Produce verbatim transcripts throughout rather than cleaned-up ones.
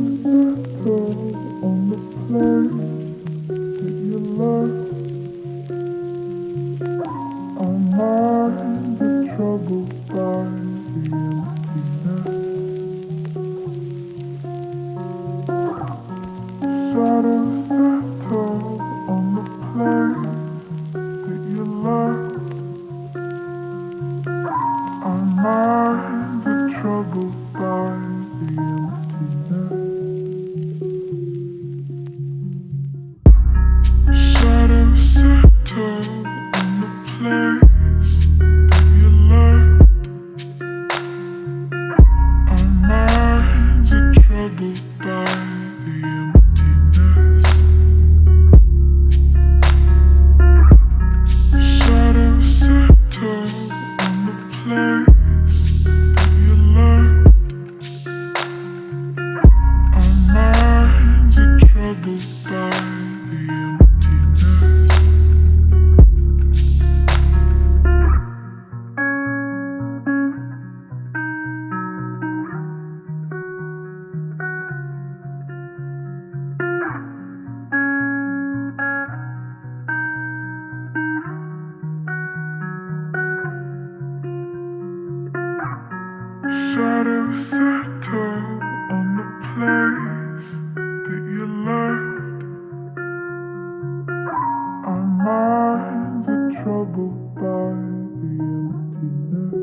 on the place that you left. Our minds are troubled by the emptiness. Shadows settle on the place that you left. Our minds are troubled by the emptiness. Shadows settle on the place that you left. Our minds are troubled by the emptiness. Shadows settle on the place that you left. Our minds are troubled by the emptiness. Shadows settle on the place that you left. Our minds are troubled by the emptiness.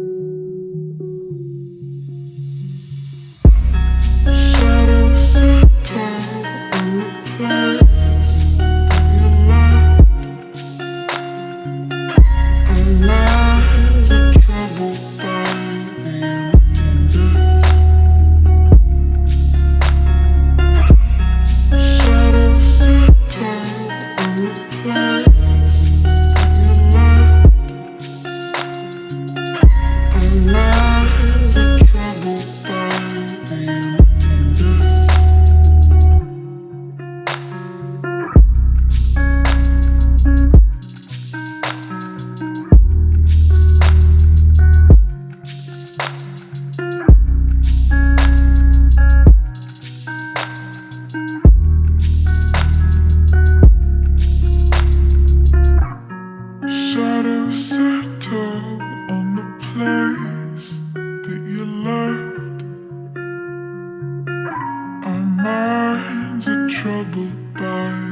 Shadows settle on the place that you left. Our minds are troubled by the emptiness. Shadows settle on the place that you left. Our minds are troubled by the emptiness. Shadows settle on the place that you left. Our minds are troubled by